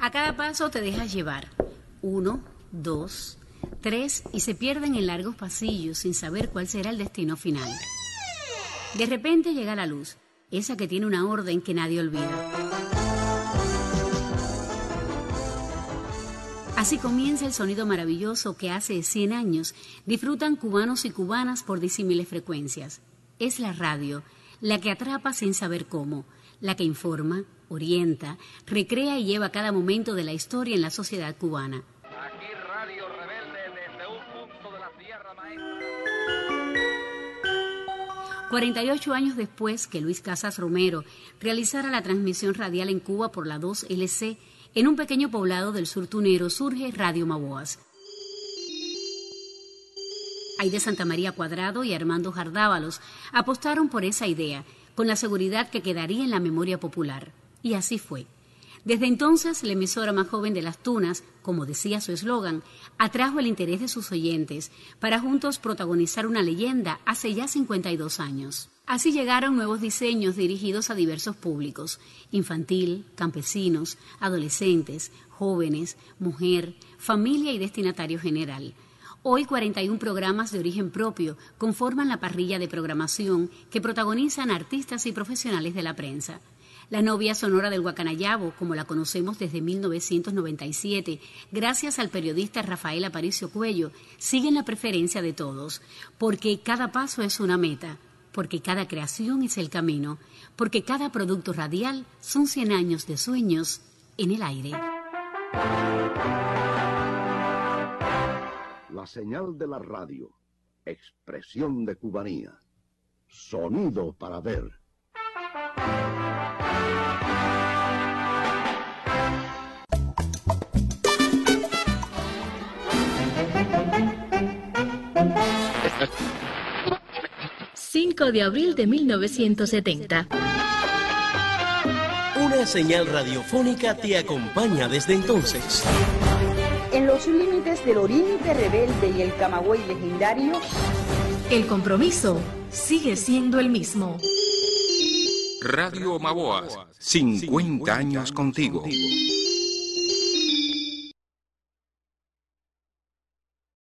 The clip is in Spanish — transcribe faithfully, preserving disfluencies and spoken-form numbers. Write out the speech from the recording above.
A cada paso te dejas llevar. Uno, dos, tres, y se pierden en largos pasillos sin saber cuál será el destino final. De repente llega la luz, esa que tiene una orden que nadie olvida. Así comienza el sonido maravilloso que hace cien años disfrutan cubanos y cubanas por disímiles frecuencias. Es la radio, la que atrapa sin saber cómo, la que informa, orienta, recrea y lleva cada momento de la historia en la sociedad cubana. Aquí Radio Rebelde desde un punto de la Sierra Maestra. cuarenta y ocho años después que Luis Casas Romero realizara la transmisión radial en Cuba por la dos L C, en un pequeño poblado del sur tunero surge Radio Maboas. Aide Santa María Cuadrado y Armando Jardávalos apostaron por esa idea, con la seguridad que quedaría en la memoria popular. Y así fue. Desde entonces, la emisora más joven de las Tunas, como decía su eslogan, atrajo el interés de sus oyentes para juntos protagonizar una leyenda hace ya cincuenta y dos años. Así llegaron nuevos diseños dirigidos a diversos públicos: infantil, campesinos, adolescentes, jóvenes, mujer, familia y destinatario general. Hoy cuarenta y uno programas de origen propio conforman la parrilla de programación que protagonizan artistas y profesionales de la prensa. La novia sonora del Guacanayabo, como la conocemos desde mil novecientos noventa y siete, gracias al periodista Rafael Aparicio Cuello, sigue en la preferencia de todos, porque cada paso es una meta, porque cada creación es el camino, porque cada producto radial son cien años de sueños en el aire. La señal de la radio, expresión de cubanía, sonido para ver. cinco de abril de mil novecientos setenta. Una señal radiofónica te acompaña desde entonces. En los límites del Oriente rebelde y el Camagüey legendario, el compromiso sigue siendo el mismo. Radio Maboas, cincuenta años contigo.